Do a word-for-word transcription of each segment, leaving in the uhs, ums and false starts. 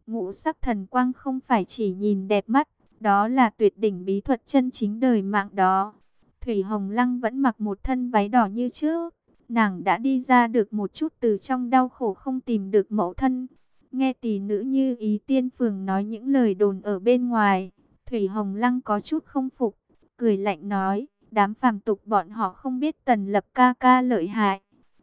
Ngũ sắc thần quang không phải chỉ nhìn đẹp mắt, đó là tuyệt đỉnh bí thuật chân chính đời mạng đó. Thủy Hồng Lăng vẫn mặc một thân váy đỏ như trước. Nàng đã đi ra được một chút từ trong đau khổ không tìm được mẫu thân. Nghe tỷ nữ Như Ý Tiên Phường nói những lời đồn ở bên ngoài, Thủy Hồng Lăng có chút không phục, cười lạnh nói, đám phàm tục bọn họ không biết Tần Lập ca ca lợi hại.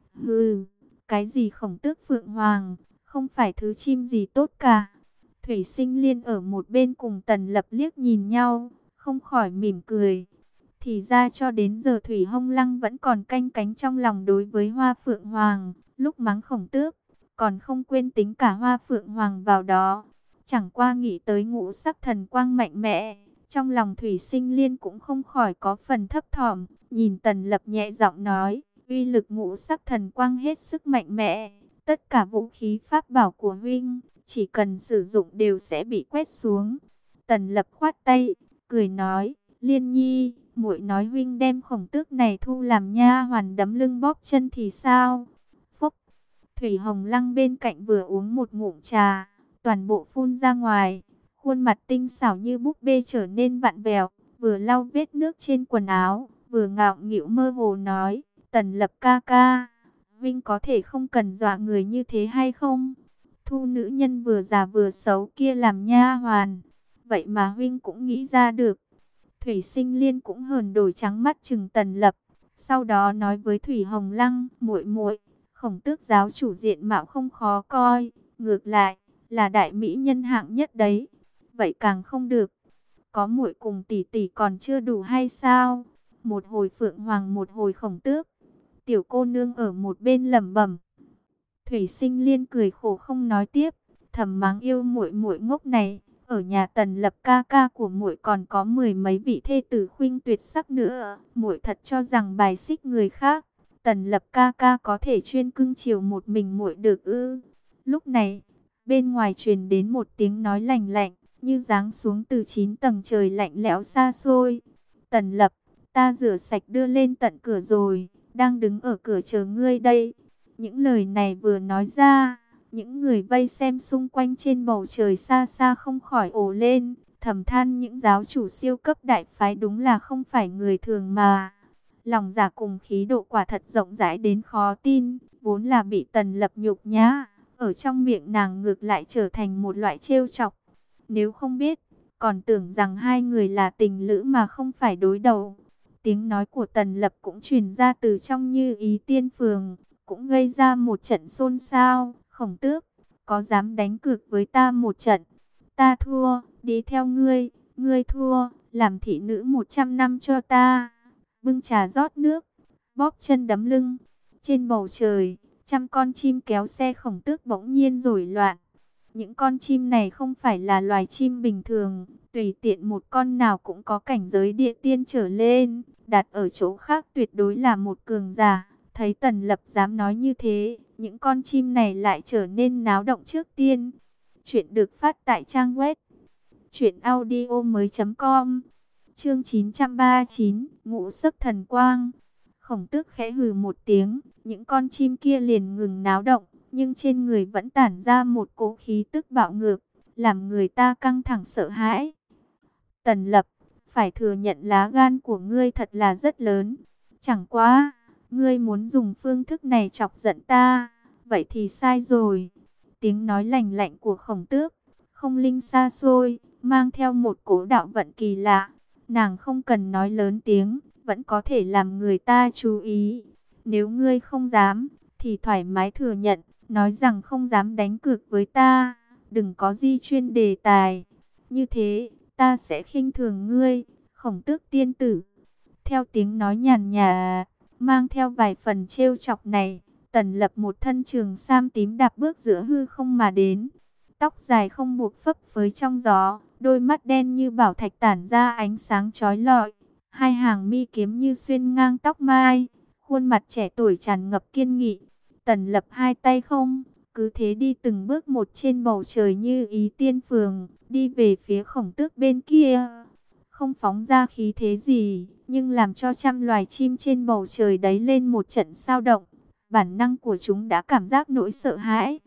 Hừ, cái gì Khổng Tước Phượng Hoàng, không phải thứ chim gì tốt cả. Thủy Sinh Liên ở một bên cùng Tần Lập liếc nhìn nhau, không khỏi mỉm cười. Thì ra cho đến giờ Thủy Hồng Lăng vẫn còn canh cánh trong lòng đối với Hoa Phượng Hoàng, lúc mắng Khổng Tước, còn không quên tính cả Hoa Phượng Hoàng vào đó. Chẳng qua nghĩ tới ngũ sắc thần quang mạnh mẽ, trong lòng Thủy Sinh Liên cũng không khỏi có phần thấp thỏm, nhìn Tần Lập nhẹ giọng nói, uy lực ngũ sắc thần quang hết sức mạnh mẽ, tất cả vũ khí pháp bảo của huynh, chỉ cần sử dụng đều sẽ bị quét xuống. Tần Lập khoát tay, cười nói, Liên Nhi, muội nói huynh đem Khổng Tước này thu làm nha hoàn đấm lưng bóp chân thì sao? Phúc! Thủy Hồng Lăng bên cạnh vừa uống một ngụm trà, toàn bộ phun ra ngoài, khuôn mặt tinh xảo như búp bê trở nên vặn vẹo, vừa lau vết nước trên quần áo, vừa ngạo nghĩu mơ hồ nói, Tần Lập ca ca, huynh có thể không cần dọa người như thế hay không? Thu nữ nhân vừa già vừa xấu kia làm nha hoàn, vậy mà huynh cũng nghĩ ra được. Thủy Sinh Liên cũng hờn đổi trắng mắt chừng Tần Lập, sau đó nói với Thủy Hồng Lăng, muội muội, Khổng Tước giáo chủ diện mạo không khó coi, ngược lại là đại mỹ nhân hạng nhất đấy. Vậy càng không được. Có muội cùng tỷ tỷ còn chưa đủ hay sao? Một hồi Phượng Hoàng một hồi Khổng Tước. Tiểu cô nương ở một bên lẩm bẩm. Thủy Sinh Liên cười khổ không nói tiếp, thầm mắng yêu muội muội ngốc này. Ở nhà Tần Lập ca ca của muội còn có mười mấy vị thê tử khuynh tuyệt sắc nữa, muội thật cho rằng bài xích người khác, Tần Lập ca ca có thể chuyên cưng chiều một mình muội được ư? Lúc này, bên ngoài truyền đến một tiếng nói lạnh lạnh, như giáng xuống từ chín tầng trời lạnh lẽo xa xôi. Tần Lập, ta rửa sạch đưa lên tận cửa rồi, đang đứng ở cửa chờ ngươi đây. Những lời này vừa nói ra, những người vây xem xung quanh trên bầu trời xa xa không khỏi ồ lên, thầm than những giáo chủ siêu cấp đại phái đúng là không phải người thường mà. Lòng dạ cùng khí độ quả thật rộng rãi đến khó tin, vốn là bị Tần Lập nhục nhã, ở trong miệng nàng ngược lại trở thành một loại trêu chọc. Nếu không biết, còn tưởng rằng hai người là tình lữ mà không phải đối đầu. Tiếng nói của Tần Lập cũng truyền ra từ trong Như Ý Tiên Phường, cũng gây ra một trận xôn xao. Khổng Tước, có dám đánh cược với ta một trận? Ta thua, đi theo ngươi, ngươi thua, làm thị nữ một trăm năm cho ta. Bưng trà rót nước, bóp chân đấm lưng. Trên bầu trời, trăm con chim kéo xe Khổng Tước bỗng nhiên rối loạn. Những con chim này không phải là loài chim bình thường, tùy tiện một con nào cũng có cảnh giới địa tiên trở lên, đặt ở chỗ khác tuyệt đối là một cường giả. Thấy Tần Lập dám nói như thế, những con chim này lại trở nên náo động trước tiên. Chuyện được phát tại trang web truyện audio mới chấm com. Chương chín trăm ba mươi chín, Ngũ Sắc Thần Quang. Khổng Tước khẽ hừ một tiếng, những con chim kia liền ngừng náo động, nhưng trên người vẫn tản ra một cỗ khí tức bạo ngược, làm người ta căng thẳng sợ hãi. Tần Lập, phải thừa nhận lá gan của ngươi thật là rất lớn. Chẳng quá, ngươi muốn dùng phương thức này chọc giận ta, vậy thì sai rồi. Tiếng nói lạnh lạnh của Khổng Tước, không linh xa xôi, mang theo một cỗ đạo vận kỳ lạ. Nàng không cần nói lớn tiếng, vẫn có thể làm người ta chú ý. Nếu ngươi không dám, thì thoải mái thừa nhận, nói rằng không dám đánh cược với ta, đừng có di chuyên đề tài. Như thế, ta sẽ khinh thường ngươi, Khổng Tước tiên tử. Theo tiếng nói nhàn nhạt, mang theo vài phần trêu chọc này, Tần Lập một thân trường sam tím đạp bước giữa hư không mà đến. Tóc dài không buộc phấp phới trong gió, đôi mắt đen như bảo thạch tản ra ánh sáng chói lọi. Hai hàng mi kiếm như xuyên ngang tóc mai, khuôn mặt trẻ tuổi tràn ngập kiên nghị. Tần Lập hai tay không, cứ thế đi từng bước một trên bầu trời Như Ý Tiên Phường, đi về phía Khổng Tước bên kia. Không phóng ra khí thế gì, nhưng làm cho trăm loài chim trên bầu trời đấy lên một trận sao động. Bản năng của chúng đã cảm giác nỗi sợ hãi.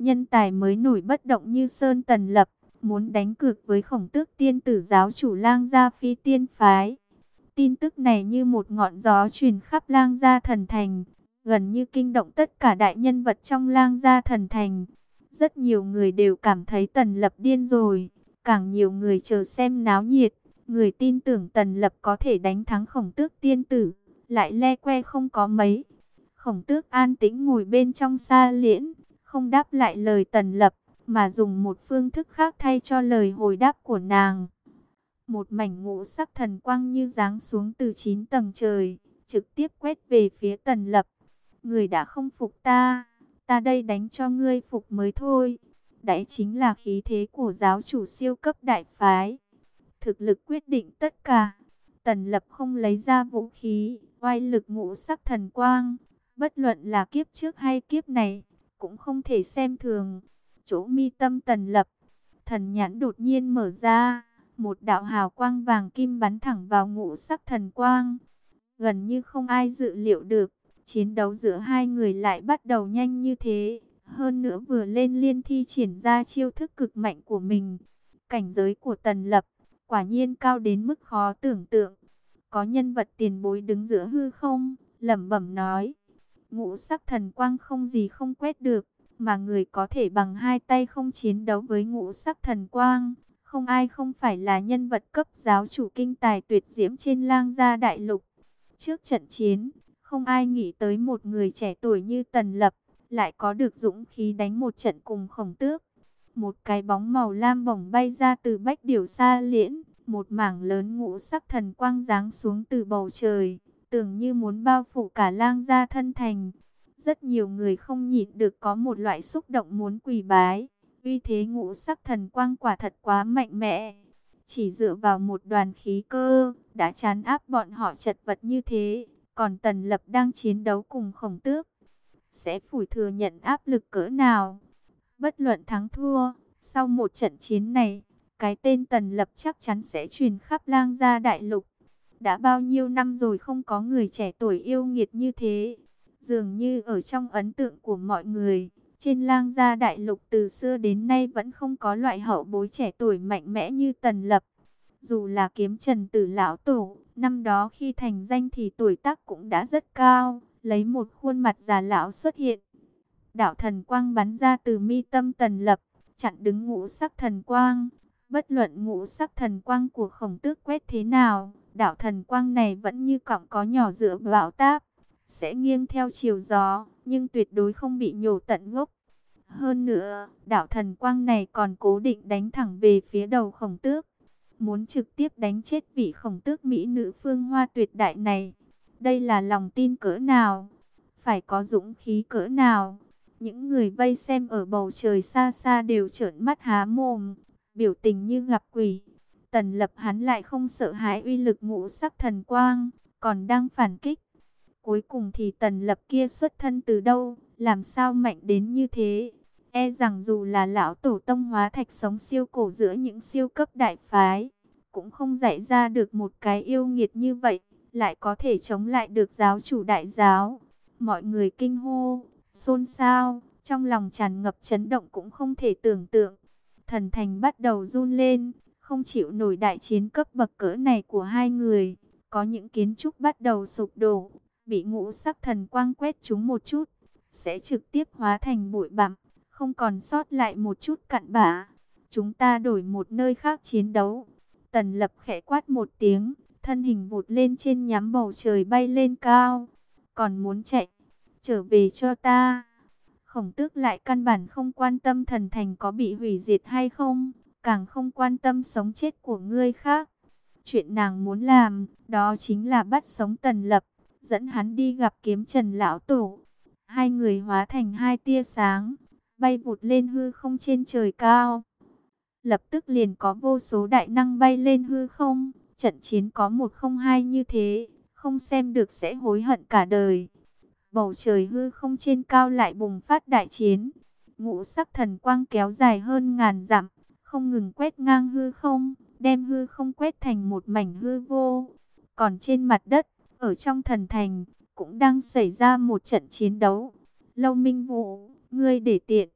nhân tài mới nổi bất động như Sơn Tần Lập, muốn đánh cược với Khổng Tước tiên tử giáo chủ Lang Gia Phi tiên phái. Tin tức này như một ngọn gió truyền khắp Lang Gia Thần Thành, gần như kinh động tất cả đại nhân vật trong Lang Gia Thần Thành. Rất nhiều người đều cảm thấy Tần Lập điên rồi, càng nhiều người chờ xem náo nhiệt. Người tin tưởng Tần Lập có thể đánh thắng Khổng Tước tiên tử, lại le que không có mấy. Khổng Tước an tĩnh ngồi bên trong sa liễn, không đáp lại lời Tần Lập, mà dùng một phương thức khác thay cho lời hồi đáp của nàng. Một mảnh ngũ sắc thần quang như giáng xuống từ chín tầng trời, trực tiếp quét về phía Tần Lập. Người đã không phục ta, ta đây đánh cho ngươi phục mới thôi. Đấy chính là khí thế của giáo chủ siêu cấp đại phái. Thực lực quyết định tất cả. Tần Lập không lấy ra vũ khí, oai lực ngũ sắc thần quang. Bất luận là kiếp trước hay kiếp này, cũng không thể xem thường. Chỗ mi tâm Tần Lập, thần nhãn đột nhiên mở ra. Một đạo hào quang vàng kim bắn thẳng vào ngũ sắc thần quang. Gần như không ai dự liệu được, chiến đấu giữa hai người lại bắt đầu nhanh như thế. Hơn nữa vừa lên liên thi triển ra chiêu thức cực mạnh của mình. Cảnh giới của Tần Lập quả nhiên cao đến mức khó tưởng tượng. Có nhân vật tiền bối đứng giữa hư không, lẩm bẩm nói. Ngũ sắc thần quang không gì không quét được, mà người có thể bằng hai tay không chiến đấu với ngũ sắc thần quang. Không ai không phải là nhân vật cấp giáo chủ kinh tài tuyệt diễm trên Lang Gia đại lục. Trước trận chiến, không ai nghĩ tới một người trẻ tuổi như Tần Lập, lại có được dũng khí đánh một trận cùng Khổng Tước. Một cái bóng màu lam bổng bay ra từ bách điểu sa liễn, một mảng lớn ngũ sắc thần quang giáng xuống từ bầu trời, tưởng như muốn bao phủ cả Lang Gia thân thành. Rất nhiều người không nhịn được có một loại xúc động muốn quỳ bái. Uy thế ngũ sắc thần quang quả thật quá mạnh mẽ. Chỉ dựa vào một đoàn khí cơ, đã trấn áp bọn họ chật vật như thế. Còn Tần Lập đang chiến đấu cùng Khổng Tước, sẽ phủi thừa nhận áp lực cỡ nào. Bất luận thắng thua, sau một trận chiến này, cái tên Tần Lập chắc chắn sẽ truyền khắp Lang Gia đại lục. Đã bao nhiêu năm rồi không có người trẻ tuổi yêu nghiệt như thế. Dường như ở trong ấn tượng của mọi người, trên Lang Gia đại lục từ xưa đến nay vẫn không có loại hậu bối trẻ tuổi mạnh mẽ như Tần Lập. Dù là Kiếm Trần Tử lão tổ, năm đó khi thành danh thì tuổi tác cũng đã rất cao, lấy một khuôn mặt già lão xuất hiện. Đạo thần quang bắn ra từ mi tâm Tần Lập, chặn đứng ngũ sắc thần quang. Bất luận ngũ sắc thần quang của Khổng Tước quét thế nào, đạo thần quang này vẫn như cọng có nhỏ dựa bão táp, sẽ nghiêng theo chiều gió, nhưng tuyệt đối không bị nhổ tận gốc. Hơn nữa, đạo thần quang này còn cố định đánh thẳng về phía đầu Khổng Tước, muốn trực tiếp đánh chết vị Khổng Tước mỹ nữ phương hoa tuyệt đại này. Đây là lòng tin cỡ nào, phải có dũng khí cỡ nào. Những người vây xem ở bầu trời xa xa đều trợn mắt há mồm, biểu tình như gặp quỷ. Tần Lập hắn lại không sợ hãi uy lực ngũ sắc thần quang, còn đang phản kích. Cuối cùng thì Tần Lập kia xuất thân từ đâu, làm sao mạnh đến như thế? E rằng dù là lão tổ tông hóa thạch sống siêu cổ giữa những siêu cấp đại phái, cũng không dạy ra được một cái yêu nghiệt như vậy, lại có thể chống lại được giáo chủ đại giáo. Mọi người kinh hô, xôn xao, trong lòng tràn ngập chấn động cũng không thể tưởng tượng. Thần thành bắt đầu run lên, không chịu nổi đại chiến cấp bậc cỡ này của hai người. Có những kiến trúc bắt đầu sụp đổ, bị ngũ sắc thần quang quét chúng một chút, sẽ trực tiếp hóa thành bụi bặm, không còn sót lại một chút cặn bã. Chúng ta đổi một nơi khác chiến đấu. Tần Lập khẽ quát một tiếng, thân hình vụt lên trên nhắm bầu trời bay lên cao. Còn muốn chạy, trở về cho ta. Khổng Tước lại căn bản không quan tâm thần thành có bị hủy diệt hay không, càng không quan tâm sống chết của ngươi khác. Chuyện nàng muốn làm, đó chính là bắt sống Tần Lập, dẫn hắn đi gặp Kiếm Trần lão tổ. Hai người hóa thành hai tia sáng, bay vụt lên hư không trên trời cao. Lập tức liền có vô số đại năng bay lên hư không. Trận chiến có một không hai như thế, không xem được sẽ hối hận cả đời. Bầu trời hư không trên cao lại bùng phát đại chiến. Ngũ sắc thần quang kéo dài hơn ngàn dặm, không ngừng quét ngang hư không, đem hư không quét thành một mảnh hư vô. Còn trên mặt đất, ở trong thần thành, cũng đang xảy ra một trận chiến đấu. Lâu Minh Vũ, ngươi để tiện.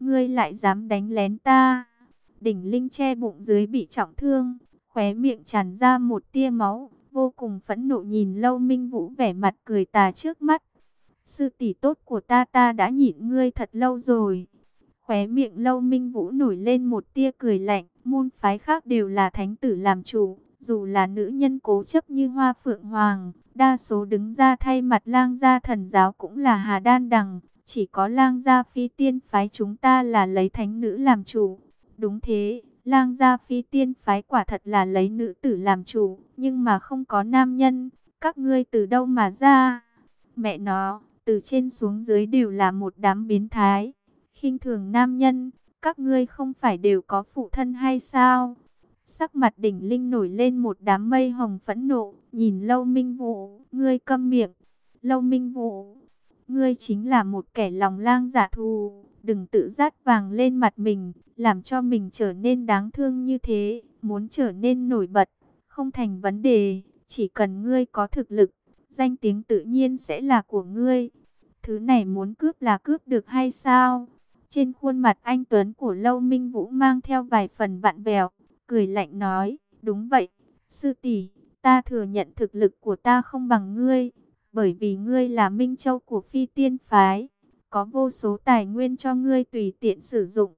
ngươi lại dám đánh lén ta. Đỉnh Linh che bụng dưới bị trọng thương, khóe miệng tràn ra một tia máu, vô cùng phẫn nộ nhìn Lâu Minh Vũ vẻ mặt cười tà trước mắt. Sư tỷ tốt của ta, ta đã nhịn ngươi thật lâu rồi. Khóe miệng Lâu Minh Vũ nổi lên một tia cười lạnh, môn phái khác đều là thánh tử làm chủ, dù là nữ nhân cố chấp như Hoa Phượng Hoàng, đa số đứng ra thay mặt Lang gia thần giáo cũng là Hà Đan Đằng, chỉ có Lang gia Phi Tiên phái chúng ta là lấy thánh nữ làm chủ. Đúng thế, Lang gia Phi Tiên phái quả thật là lấy nữ tử làm chủ, nhưng mà không có nam nhân, các ngươi từ đâu mà ra? Mẹ nó, từ trên xuống dưới đều là một đám biến thái, khinh thường nam nhân, các ngươi không phải đều có phụ thân hay sao? Sắc mặt Đỉnh Linh nổi lên một đám mây hồng phẫn nộ, nhìn Lâu Minh Vũ, ngươi câm miệng. Lâu Minh Vũ, ngươi chính là một kẻ lòng lang dạ thù, đừng tự dát vàng lên mặt mình, làm cho mình trở nên đáng thương như thế, muốn trở nên nổi bật, không thành vấn đề, chỉ cần ngươi có thực lực, danh tiếng tự nhiên sẽ là của ngươi. Thứ này muốn cướp là cướp được hay sao? Trên khuôn mặt anh tuấn của Lâu Minh Vũ mang theo vài phần vặn vẹo, cười lạnh nói, đúng vậy, sư tỷ, ta thừa nhận thực lực của ta không bằng ngươi, bởi vì ngươi là Minh Châu của Phi Tiên phái, có vô số tài nguyên cho ngươi tùy tiện sử dụng,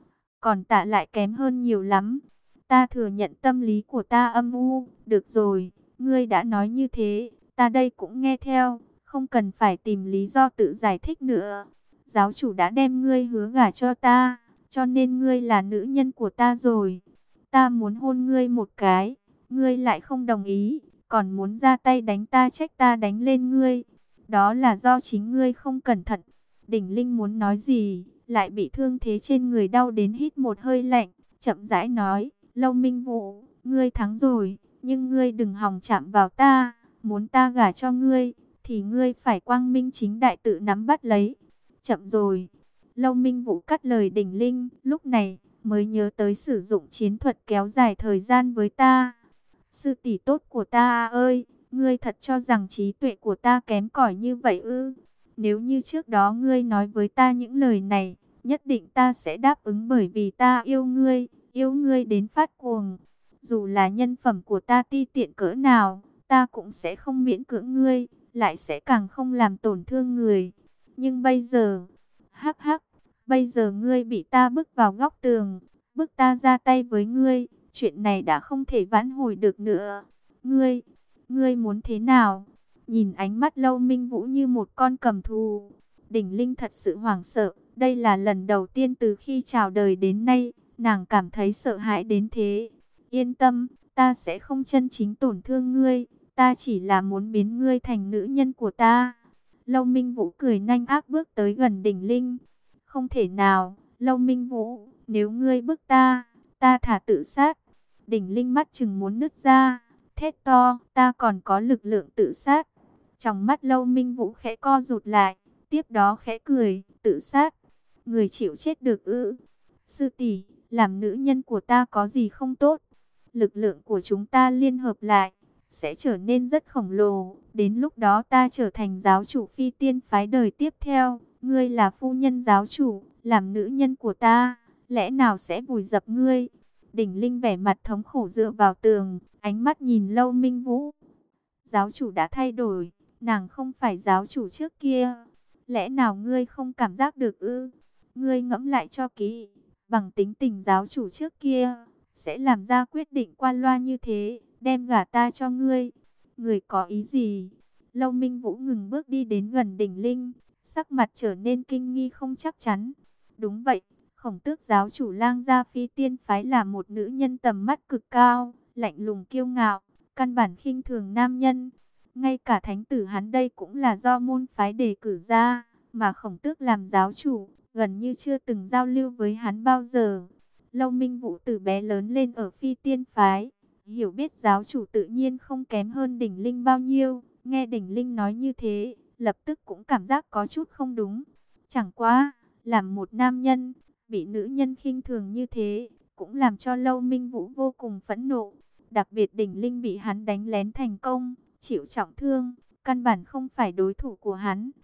còn ta lại kém hơn nhiều lắm. Ta thừa nhận tâm lý của ta âm u, được rồi, ngươi đã nói như thế, ta đây cũng nghe theo, không cần phải tìm lý do tự giải thích nữa. Giáo chủ đã đem ngươi hứa gả cho ta, cho nên ngươi là nữ nhân của ta rồi. Ta muốn hôn ngươi một cái, ngươi lại không đồng ý, còn muốn ra tay đánh ta, trách ta đánh lên ngươi. Đó là do chính ngươi không cẩn thận. Đỉnh Linh muốn nói gì, lại bị thương thế trên người đau đến hít một hơi lạnh, chậm rãi nói, Lâu Minh Vũ, ngươi thắng rồi, nhưng ngươi đừng hòng chạm vào ta, muốn ta gả cho ngươi, thì ngươi phải quang minh chính đại tự nắm bắt lấy. Chậm rồi. Lâu Minh Vũ cắt lời Đỉnh Linh, lúc này mới nhớ tới sử dụng chiến thuật kéo dài thời gian với ta. Sư tỷ tốt của ta ơi, ngươi thật cho rằng trí tuệ của ta kém cỏi như vậy ư? Nếu như trước đó ngươi nói với ta những lời này, nhất định ta sẽ đáp ứng, bởi vì ta yêu ngươi, yêu ngươi đến phát cuồng. Dù là nhân phẩm của ta ti tiện cỡ nào, ta cũng sẽ không miễn cưỡng ngươi, lại sẽ càng không làm tổn thương người. Nhưng bây giờ, hắc hắc, bây giờ ngươi bị ta bức vào góc tường, bức ta ra tay với ngươi, chuyện này đã không thể vãn hồi được nữa. Ngươi, ngươi muốn thế nào? Nhìn ánh mắt Lâu Minh Vũ như một con cầm thú, Đỉnh Linh thật sự hoảng sợ. Đây là lần đầu tiên từ khi chào đời đến nay, nàng cảm thấy sợ hãi đến thế. Yên tâm, ta sẽ không chân chính tổn thương ngươi, ta chỉ là muốn biến ngươi thành nữ nhân của ta. Lâu Minh Vũ cười nhanh ác bước tới gần Đỉnh Linh. Không thể nào, Lâu Minh Vũ, nếu ngươi bức ta, ta thả tự sát. Đỉnh Linh mắt chừng muốn nứt ra, thét to, ta còn có lực lượng tự sát. Trong mắt Lâu Minh Vũ khẽ co rụt lại, tiếp đó khẽ cười, tự sát. Người chịu chết được ư? Sư tỷ, làm nữ nhân của ta có gì không tốt? Lực lượng của chúng ta liên hợp lại sẽ trở nên rất khổng lồ. Đến lúc đó ta trở thành giáo chủ Phi Tiên phái đời tiếp theo. Ngươi là phu nhân giáo chủ, làm nữ nhân của ta, lẽ nào sẽ vùi dập ngươi? Đỉnh Linh vẻ mặt thống khổ dựa vào tường, ánh mắt nhìn Lâu Minh Vũ. Giáo chủ đã thay đổi, nàng không phải giáo chủ trước kia. Lẽ nào ngươi không cảm giác được ư? Ngươi ngẫm lại cho kỹ, bằng tính tình giáo chủ trước kia, sẽ làm ra quyết định qua loa như thế, đem gả ta cho ngươi. Người có ý gì? Lâu Minh Vũ ngừng bước đi đến gần Đỉnh Linh, sắc mặt trở nên kinh nghi không chắc chắn. Đúng vậy, Khổng Tước giáo chủ Lang gia Phi Tiên phái là một nữ nhân tầm mắt cực cao, lạnh lùng kiêu ngạo, căn bản khinh thường nam nhân. Ngay cả thánh tử hắn đây cũng là do môn phái đề cử ra, mà Khổng Tước làm giáo chủ, gần như chưa từng giao lưu với hắn bao giờ. Lâu Minh Vũ từ bé lớn lên ở Phi Tiên phái, hiểu biết giáo chủ tự nhiên không kém hơn Đỉnh Linh bao nhiêu. Nghe Đỉnh Linh nói như thế, lập tức cũng cảm giác có chút không đúng. Chẳng qua, làm một nam nhân, bị nữ nhân khinh thường như thế, cũng làm cho Lâu Minh Vũ vô cùng phẫn nộ. Đặc biệt Đỉnh Linh bị hắn đánh lén thành công, chịu trọng thương, căn bản không phải đối thủ của hắn.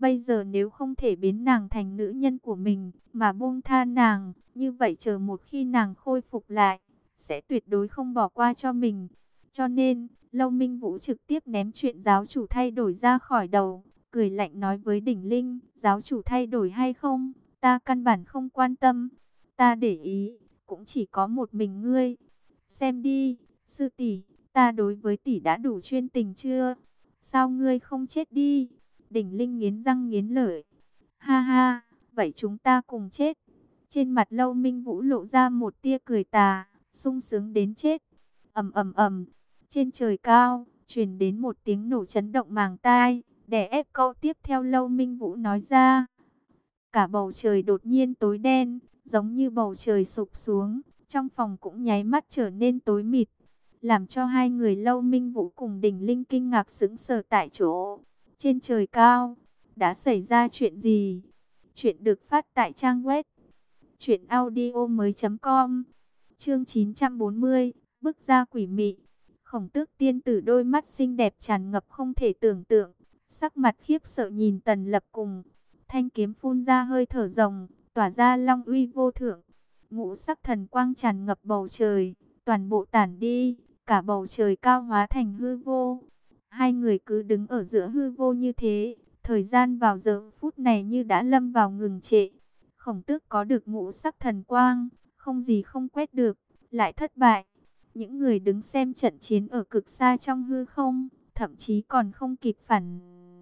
Bây giờ nếu không thể biến nàng thành nữ nhân của mình, mà buông tha nàng, như vậy chờ một khi nàng khôi phục lại, sẽ tuyệt đối không bỏ qua cho mình. Cho nên, Lâu Minh Vũ trực tiếp ném chuyện giáo chủ thay đổi ra khỏi đầu, cười lạnh nói với Đỉnh Linh, giáo chủ thay đổi hay không, ta căn bản không quan tâm, ta để ý, cũng chỉ có một mình ngươi. Xem đi, sư tỷ, ta đối với tỷ đã đủ chuyên tình chưa? Sao ngươi không chết đi? Đỉnh Linh nghiến răng nghiến lợi. Ha ha, vậy chúng ta cùng chết. Trên mặt Lâu Minh Vũ lộ ra một tia cười tà, sung sướng đến chết. Ầm ầm ầm, trên trời cao truyền đến một tiếng nổ chấn động màng tai, đè ép câu tiếp theo Lâu Minh Vũ nói ra. Cả bầu trời đột nhiên tối đen, giống như bầu trời sụp xuống, trong phòng cũng nháy mắt trở nên tối mịt, làm cho hai người Lâu Minh Vũ cùng Đỉnh Linh kinh ngạc sững sờ tại chỗ. Trên trời cao, đã xảy ra chuyện gì? Chuyện được phát tại trang web truyện audio mới chấm com. Chương chín trăm bốn mươi, bức ra quỷ mị. Khổng Tước tiên tử đôi mắt xinh đẹp tràn ngập không thể tưởng tượng, sắc mặt khiếp sợ nhìn Tần Lập cùng thanh kiếm phun ra hơi thở rồng, tỏa ra long uy vô thượng. Ngũ sắc thần quang tràn ngập bầu trời, toàn bộ tản đi, cả bầu trời cao hóa thành hư vô. Hai người cứ đứng ở giữa hư vô như thế, thời gian vào giờ phút này như đã lâm vào ngừng trệ. Khổng Tước có được ngũ sắc thần quang, không gì không quét được, lại thất bại. Những người đứng xem trận chiến ở cực xa trong hư không, thậm chí còn không kịp phản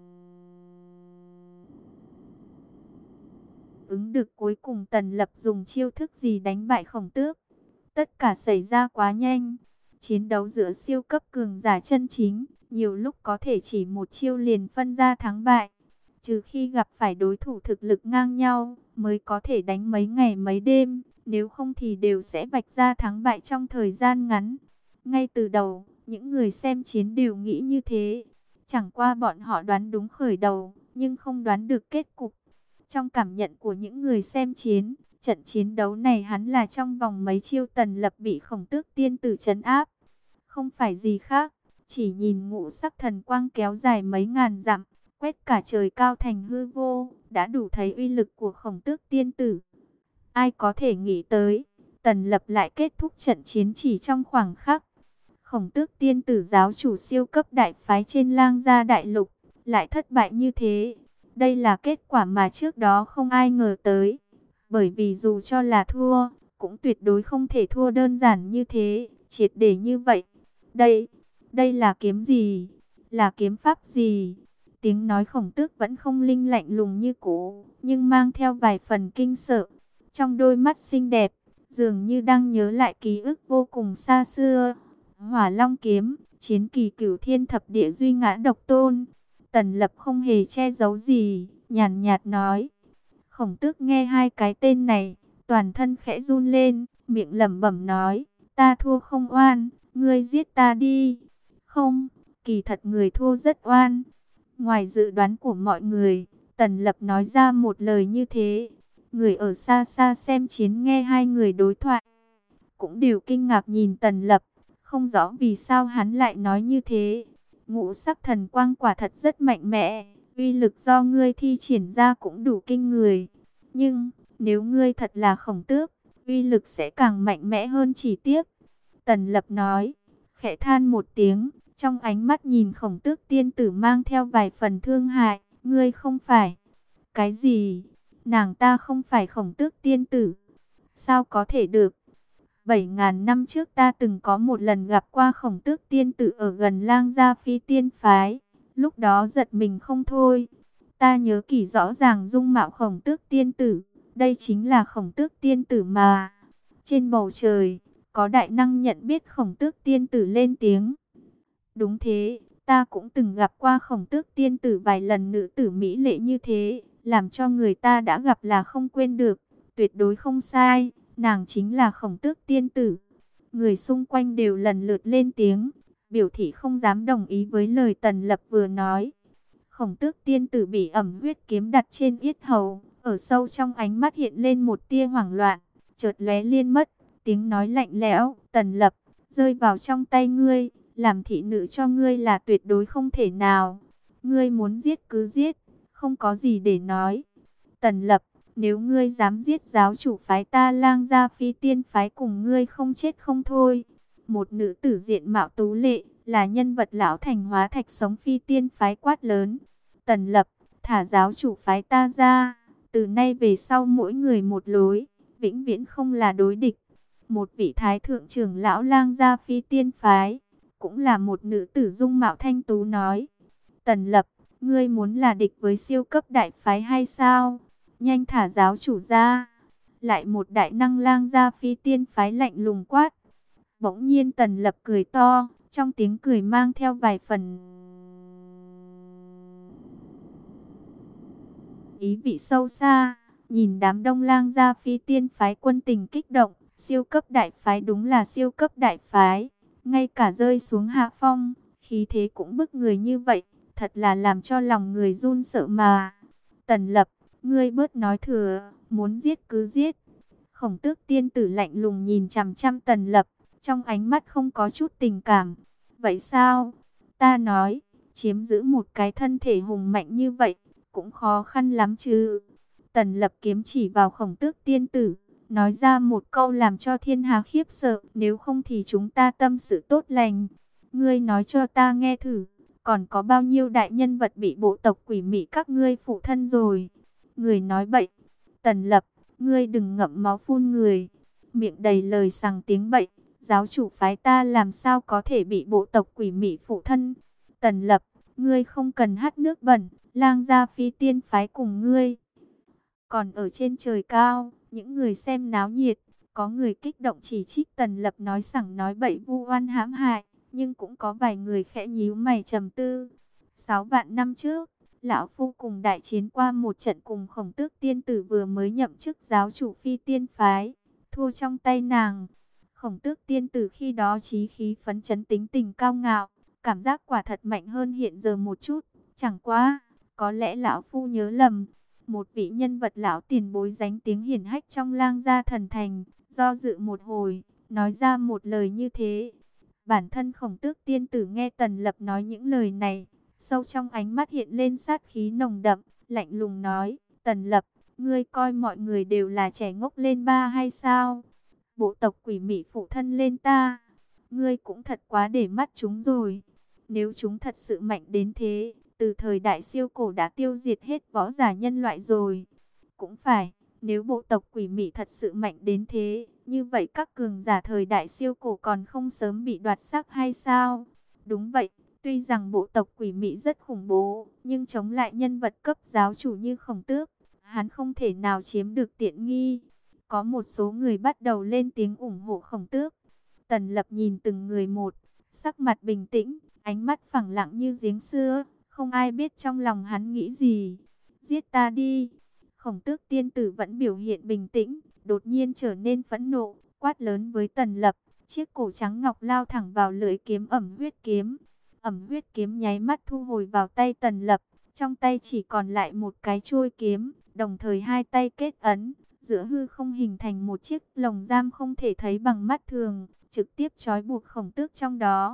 ứng được cuối cùng Tần Lập dùng chiêu thức gì đánh bại Khổng Tước. Tất cả xảy ra quá nhanh. Chiến đấu giữa siêu cấp cường giả chân chính, nhiều lúc có thể chỉ một chiêu liền phân ra thắng bại. Trừ khi gặp phải đối thủ thực lực ngang nhau, mới có thể đánh mấy ngày mấy đêm. Nếu không thì đều sẽ vạch ra thắng bại trong thời gian ngắn. Ngay từ đầu, những người xem chiến đều nghĩ như thế. Chẳng qua bọn họ đoán đúng khởi đầu, nhưng không đoán được kết cục. Trong cảm nhận của những người xem chiến, trận chiến đấu này hắn là trong vòng mấy chiêu Tần Lập bị Khổng Tước tiên tử trấn áp. Không phải gì khác, chỉ nhìn ngũ sắc thần quang kéo dài mấy ngàn dặm, quét cả trời cao thành hư vô, đã đủ thấy uy lực của Khổng Tước tiên tử. Ai có thể nghĩ tới, Tần Lập lại kết thúc trận chiến chỉ trong khoảng khắc. Khổng Tước tiên tử giáo chủ siêu cấp đại phái trên Lang Gia đại lục, lại thất bại như thế. Đây là kết quả mà trước đó không ai ngờ tới. Bởi vì dù cho là thua, cũng tuyệt đối không thể thua đơn giản như thế, triệt để như vậy. Đây, đây là kiếm gì? Là kiếm pháp gì? Tiếng nói Khổng Tước vẫn không linh lạnh lùng như cũ, nhưng mang theo vài phần kinh sợ. Trong đôi mắt xinh đẹp, dường như đang nhớ lại ký ức vô cùng xa xưa. Hỏa Long kiếm, chiến kỳ cửu thiên thập địa duy ngã độc tôn. Tần Lập không hề che giấu gì, nhàn nhạt nói. Khổng Tước nghe hai cái tên này, toàn thân khẽ run lên, miệng lẩm bẩm nói, ta thua không oan, ngươi giết ta đi. Không, kỳ thật người thua rất oan. Ngoài dự đoán của mọi người, Tần Lập nói ra một lời như thế. Người ở xa xa xem chiến nghe hai người đối thoại, cũng đều kinh ngạc nhìn Tần Lập, không rõ vì sao hắn lại nói như thế. Ngũ sắc thần quang quả thật rất mạnh mẽ, uy lực do ngươi thi triển ra cũng đủ kinh người. Nhưng, nếu ngươi thật là Khổng Tước, uy lực sẽ càng mạnh mẽ hơn chỉ tiếc. Tần Lập nói, khẽ than một tiếng, trong ánh mắt nhìn Khổng Tước tiên tử mang theo vài phần thương hại. Ngươi không phải. Cái gì? Nàng ta không phải Khổng Tước tiên tử. Sao có thể được? Bảy ngàn năm trước ta từng có một lần gặp qua Khổng Tước tiên tử ở gần Lang Gia Phi tiên phái. Lúc đó giật mình không thôi. Ta nhớ kỹ rõ ràng dung mạo Khổng Tước tiên tử. Đây chính là Khổng Tước tiên tử mà. Trên bầu trời, có đại năng nhận biết Khổng Tước tiên tử lên tiếng. Đúng thế, ta cũng từng gặp qua Khổng Tước tiên tử vài lần, nữ tử mỹ lệ như thế, làm cho người ta đã gặp là không quên được. Tuyệt đối không sai, nàng chính là Khổng Tước tiên tử. Người xung quanh đều lần lượt lên tiếng, biểu thị không dám đồng ý với lời Tần Lập vừa nói. Khổng Tước tiên tử bị ẩm huyết kiếm đặt trên yết hầu, ở sâu trong ánh mắt hiện lên một tia hoảng loạn, chợt lóe liên mất, tiếng nói lạnh lẽo, Tần Lập, rơi vào trong tay ngươi, làm thị nữ cho ngươi là tuyệt đối không thể nào. Ngươi muốn giết cứ giết, không có gì để nói. Tần Lập, nếu ngươi dám giết giáo chủ phái ta Lang Gia Phi Tiên phái cùng ngươi không chết không thôi. Một nữ tử diện mạo tú lệ, là nhân vật lão thành hóa thạch sống Phi Tiên phái quát lớn. Tần Lập, thả giáo chủ phái ta ra, từ nay về sau mỗi người một lối, vĩnh viễn không là đối địch. Một vị thái thượng trưởng lão Lang Gia Phi Tiên phái, cũng là một nữ tử dung mạo thanh tú nói. Tần Lập, ngươi muốn là địch với siêu cấp đại phái hay sao? Nhanh thả giáo chủ ra. Lại một đại năng Lang Gia Phi Tiên phái lạnh lùng quát. Bỗng nhiên Tần Lập cười to, trong tiếng cười mang theo vài phần ý vị sâu xa. Nhìn đám đông Lang Gia Phi Tiên phái quân tình kích động, siêu cấp đại phái đúng là siêu cấp đại phái, ngay cả rơi xuống hạ phong, khí thế cũng bức người như vậy, thật là làm cho lòng người run sợ mà. Tần Lập, ngươi bớt nói thừa, muốn giết cứ giết. Khổng Tước tiên tử lạnh lùng nhìn chằm chằm Tần Lập, trong ánh mắt không có chút tình cảm. Vậy sao? Ta nói, chiếm giữ một cái thân thể hùng mạnh như vậy, cũng khó khăn lắm chứ. Tần Lập kiếm chỉ vào Khổng Tước tiên tử, nói ra một câu làm cho thiên hà khiếp sợ. Nếu không thì chúng ta tâm sự tốt lành. Ngươi nói cho ta nghe thử, còn có bao nhiêu đại nhân vật bị bộ tộc quỷ mị các ngươi phụ thân rồi? Người nói bậy. Tần Lập, ngươi đừng ngậm máu phun người. Miệng đầy lời sằng tiếng bậy. Giáo chủ phái ta làm sao có thể bị bộ tộc quỷ mị phụ thân? Tần Lập, ngươi không cần hắt nước bẩn. Lang Gia Phi Tiên phái cùng ngươi. Còn ở trên trời cao, những người xem náo nhiệt, có người kích động chỉ trích Tần Lập nói sằng nói bậy vu oan hãm hại, nhưng cũng có vài người khẽ nhíu mày trầm tư. Sáu vạn năm trước, lão phu cùng đại chiến qua một trận cùng Khổng Tước tiên tử vừa mới nhậm chức giáo chủ Phi Tiên phái, thua trong tay nàng. Khổng Tước tiên tử khi đó chí khí phấn chấn, tính tình cao ngạo, cảm giác quả thật mạnh hơn hiện giờ một chút. Chẳng qua, có lẽ lão phu nhớ lầm. Một vị nhân vật lão tiền bối danh tiếng hiển hách trong Lang Gia thần thành, do dự một hồi, nói ra một lời như thế. Bản thân Khổng Tước tiên tử nghe Tần Lập nói những lời này, sâu trong ánh mắt hiện lên sát khí nồng đậm, lạnh lùng nói, Tần Lập, ngươi coi mọi người đều là trẻ ngốc lên ba hay sao? Bộ tộc quỷ mị phụ thân lên ta, ngươi cũng thật quá để mắt chúng rồi. Nếu chúng thật sự mạnh đến thế, từ thời đại siêu cổ đã tiêu diệt hết võ giả nhân loại rồi. Cũng phải, nếu bộ tộc quỷ mị thật sự mạnh đến thế, như vậy các cường giả thời đại siêu cổ còn không sớm bị đoạt xác hay sao? Đúng vậy, tuy rằng bộ tộc quỷ mị rất khủng bố, nhưng chống lại nhân vật cấp giáo chủ như Khổng Tước, hắn không thể nào chiếm được tiện nghi. Có một số người bắt đầu lên tiếng ủng hộ Khổng Tước. Tần Lập nhìn từng người một, sắc mặt bình tĩnh, ánh mắt phẳng lặng như giếng xưa, không ai biết trong lòng hắn nghĩ gì. Giết ta đi. Khổng Tước tiên tử vẫn biểu hiện bình tĩnh, đột nhiên trở nên phẫn nộ, quát lớn với Tần Lập. Chiếc cổ trắng ngọc lao thẳng vào lưỡi kiếm ẩm huyết kiếm. Ẩm huyết kiếm nháy mắt thu hồi vào tay Tần Lập, trong tay chỉ còn lại một cái chuôi kiếm, đồng thời hai tay kết ấn, giữa hư không hình thành một chiếc lồng giam không thể thấy bằng mắt thường, trực tiếp trói buộc Khổng Tước trong đó.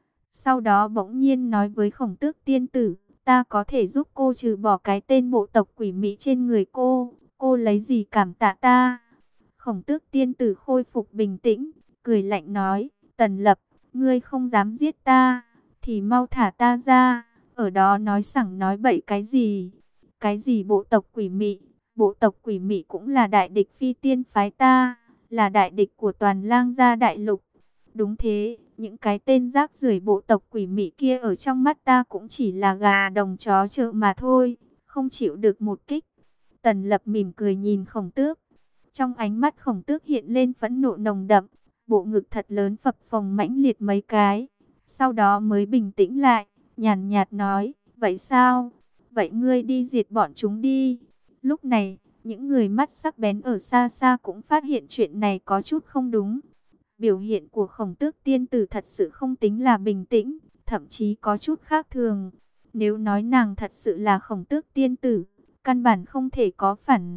Sau đó bỗng nhiên nói với Khổng Tước tiên tử, ta có thể giúp cô trừ bỏ cái tên bộ tộc quỷ mỹ trên người cô, cô lấy gì cảm tạ ta? Khổng Tước tiên tử khôi phục bình tĩnh, cười lạnh nói, Tần Lập, ngươi không dám giết ta, thì mau thả ta ra, ở đó nói sẵn nói bậy cái gì? Cái gì bộ tộc quỷ mị? Bộ tộc quỷ mị cũng là đại địch Phi Tiên phái ta, là đại địch của toàn Lang Gia đại lục. Đúng thế, những cái tên rác rưởi bộ tộc quỷ mị kia ở trong mắt ta cũng chỉ là gà đồng chó chợ mà thôi, không chịu được một kích. Tần Lập mỉm cười nhìn Khổng Tước. Trong ánh mắt Khổng Tước hiện lên phẫn nộ nồng đậm, bộ ngực thật lớn phập phồng mãnh liệt mấy cái. Sau đó mới bình tĩnh lại, nhàn nhạt nói, vậy sao? Vậy ngươi đi diệt bọn chúng đi. Lúc này, những người mắt sắc bén ở xa xa cũng phát hiện chuyện này có chút không đúng. Biểu hiện của Khổng Tước tiên tử thật sự không tính là bình tĩnh, thậm chí có chút khác thường. Nếu nói nàng thật sự là Khổng Tước tiên tử, căn bản không thể có phản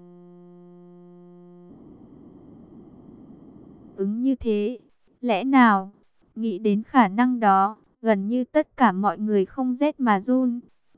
ứng như thế. Lẽ nào, nghĩ đến khả năng đó, gần như tất cả mọi người không rét mà run.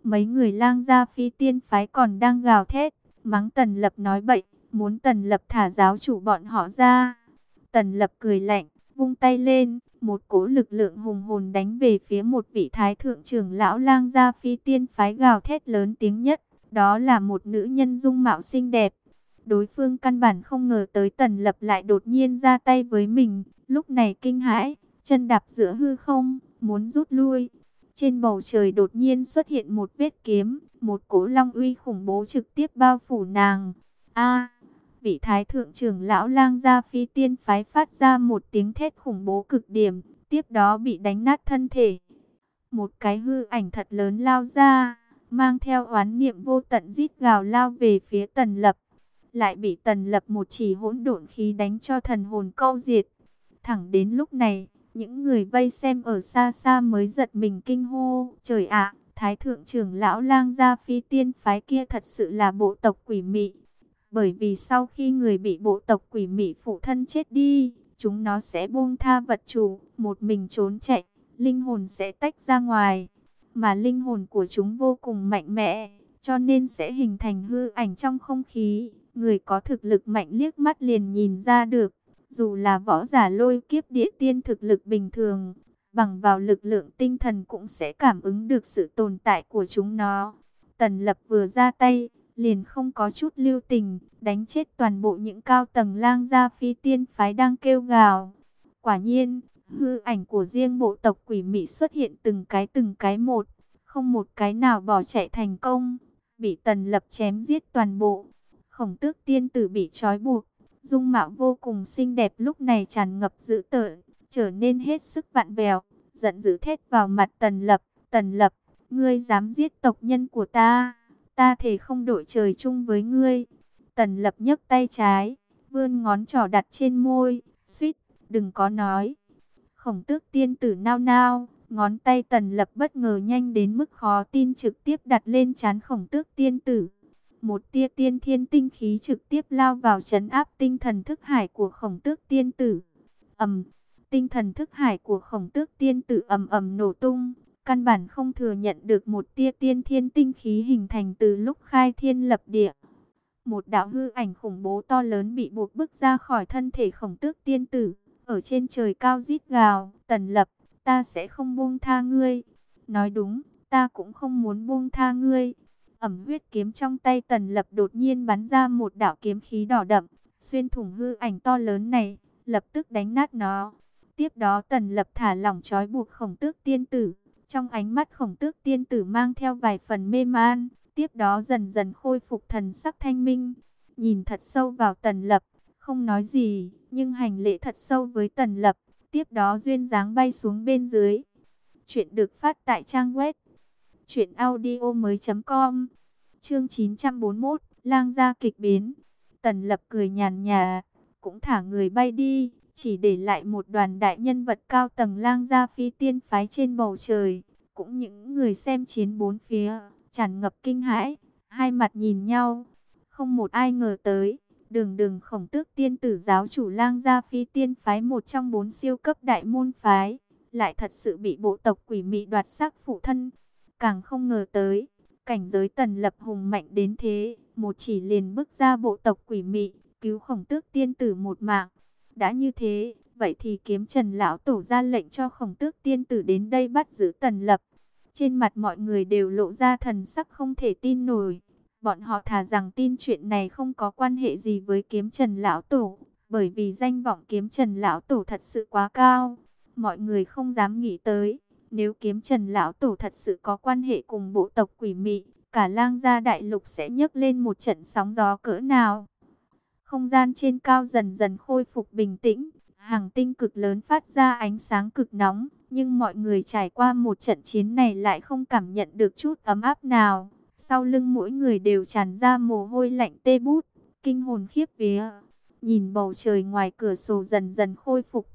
Mấy người lang gia phi tiên phái còn đang gào thét, mắng Tần Lập nói bậy, muốn Tần Lập thả giáo chủ bọn họ ra. Tần Lập cười lạnh, vung tay lên, một cỗ lực lượng hùng hồn đánh về phía một vị thái thượng trưởng lão lang gia phi tiên phái, gào thét lớn tiếng nhất. Đó là một nữ nhân dung mạo xinh đẹp. Đối phương căn bản không ngờ tới Tần Lập lại đột nhiên ra tay với mình, lúc này kinh hãi, chân đạp giữa hư không, muốn rút lui. Trên bầu trời đột nhiên xuất hiện một vết kiếm, một cỗ long uy khủng bố trực tiếp bao phủ nàng. A! Vị thái thượng trưởng lão lang gia phi tiên phái phát ra một tiếng thét khủng bố cực điểm, tiếp đó bị đánh nát thân thể. Một cái hư ảnh thật lớn lao ra, mang theo oán niệm vô tận rít gào lao về phía Tần Lập. Lại bị Tần Lập một chỉ hỗn độn khí đánh cho thần hồn câu diệt. Thẳng đến lúc này, những người vây xem ở xa xa mới giật mình kinh hô. Trời ạ, thái thượng trưởng lão lang gia phi tiên phái kia thật sự là bộ tộc quỷ mị. Bởi vì sau khi người bị bộ tộc quỷ mị phụ thân chết đi, chúng nó sẽ buông tha vật chủ, một mình trốn chạy, linh hồn sẽ tách ra ngoài. Mà linh hồn của chúng vô cùng mạnh mẽ, cho nên sẽ hình thành hư ảnh trong không khí. Người có thực lực mạnh liếc mắt liền nhìn ra được. Dù là võ giả lôi kiếp địa tiên thực lực bình thường, bằng vào lực lượng tinh thần cũng sẽ cảm ứng được sự tồn tại của chúng nó. Tần Lập vừa ra tay, liền không có chút lưu tình, đánh chết toàn bộ những cao tầng lang gia phi tiên phái đang kêu gào. Quả nhiên, hư ảnh của riêng bộ tộc quỷ mị xuất hiện từng cái từng cái một, không một cái nào bỏ chạy thành công, bị Tần Lập chém giết toàn bộ. Khổng Tước tiên tử bị trói buộc, dung mạo vô cùng xinh đẹp lúc này tràn ngập dữ tợn, trở nên hết sức vặn vẹo, giận dữ thét vào mặt Tần Lập. Tần Lập, ngươi dám giết tộc nhân của ta, ta thề không đội trời chung với ngươi. Tần Lập nhấc tay trái, vươn ngón trỏ đặt trên môi, suýt, đừng có nói. Khổng Tước tiên tử nao nao, ngón tay Tần Lập bất ngờ nhanh đến mức khó tin trực tiếp đặt lên trán Khổng Tước tiên tử. Một tia tiên thiên tinh khí trực tiếp lao vào trấn áp tinh thần thức hải của Khổng Tước tiên tử. Ầm, tinh thần thức hải của Khổng Tước tiên tử ầm ầm nổ tung, căn bản không thừa nhận được một tia tiên thiên tinh khí hình thành từ lúc khai thiên lập địa. Một đạo hư ảnh khủng bố to lớn bị buộc bức ra khỏi thân thể Khổng Tước tiên tử, ở trên trời cao rít gào, Tần Lập, ta sẽ không buông tha ngươi. Nói đúng, ta cũng không muốn buông tha ngươi. Ẩm huyết kiếm trong tay Tần Lập đột nhiên bắn ra một đạo kiếm khí đỏ đậm, xuyên thủng hư ảnh to lớn này, lập tức đánh nát nó. Tiếp đó Tần Lập thả lỏng trói buộc Khổng Tước tiên tử. Trong ánh mắt Khổng Tước tiên tử mang theo vài phần mê man, tiếp đó dần dần khôi phục thần sắc thanh minh, nhìn thật sâu vào Tần Lập, không nói gì, nhưng hành lễ thật sâu với Tần Lập, tiếp đó duyên dáng bay xuống bên dưới. Chuyện được phát tại trang web truyện audio mới chấm com. Chương chín trăm bốn mươi mốt, lang gia kịch biến. Tần Lập cười nhàn nhạt, cũng thả người bay đi, chỉ để lại một đoàn đại nhân vật cao tầng lang gia phi tiên phái trên bầu trời. Cũng những người xem chiến bốn phía, tràn ngập kinh hãi, hai mặt nhìn nhau. Không một ai ngờ tới, đường đường Khổng Tước tiên tử giáo chủ lang gia phi tiên phái, một trong bốn siêu cấp đại môn phái, lại thật sự bị bộ tộc quỷ mị đoạt xác phụ thân. Càng không ngờ tới, cảnh giới Tần Lập hùng mạnh đến thế, một chỉ liền bước ra bộ tộc quỷ mị, cứu Khổng Tước tiên tử một mạng. Đã như thế, vậy thì Kiếm Trần lão tổ ra lệnh cho Khổng Tước tiên tử đến đây bắt giữ Tần Lập. Trên mặt mọi người đều lộ ra thần sắc không thể tin nổi. Bọn họ thà rằng tin chuyện này không có quan hệ gì với Kiếm Trần lão tổ, bởi vì danh vọng Kiếm Trần lão tổ thật sự quá cao. Mọi người không dám nghĩ tới, nếu Kiếm Trần lão tổ thật sự có quan hệ cùng bộ tộc quỷ mị, cả lang gia đại lục sẽ nhấc lên một trận sóng gió cỡ nào. Không gian trên cao dần dần khôi phục bình tĩnh, hàng tinh cực lớn phát ra ánh sáng cực nóng, nhưng mọi người trải qua một trận chiến này lại không cảm nhận được chút ấm áp nào. Sau lưng mỗi người đều tràn ra mồ hôi lạnh tê bút, kinh hồn khiếp vía. Nhìn bầu trời ngoài cửa sổ dần dần khôi phục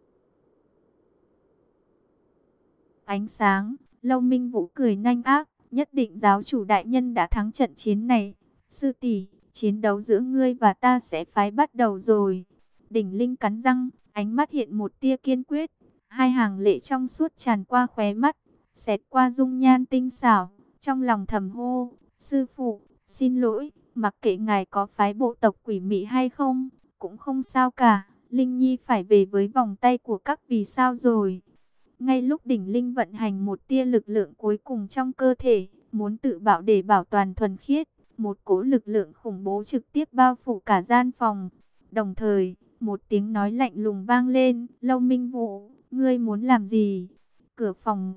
ánh sáng, Lâu Minh Vũ cười nhanh ác, nhất định giáo chủ đại nhân đã thắng trận chiến này. Sư tỷ, chiến đấu giữa ngươi và ta sẽ phái bắt đầu rồi. Đỉnh Linh cắn răng, ánh mắt hiện một tia kiên quyết, hai hàng lệ trong suốt tràn qua khóe mắt, xẹt qua dung nhan tinh xảo, trong lòng thầm hô, sư phụ, xin lỗi, mặc kệ ngài có phái bộ tộc quỷ mị hay không, cũng không sao cả, Linh Nhi phải về với vòng tay của các vì sao rồi. Ngay lúc đỉnh Linh vận hành một tia lực lượng cuối cùng trong cơ thể, muốn tự bảo để bảo toàn thuần khiết, một cỗ lực lượng khủng bố trực tiếp bao phủ cả gian phòng. Đồng thời, một tiếng nói lạnh lùng vang lên, Lâu Minh Vũ, ngươi muốn làm gì? Cửa phòng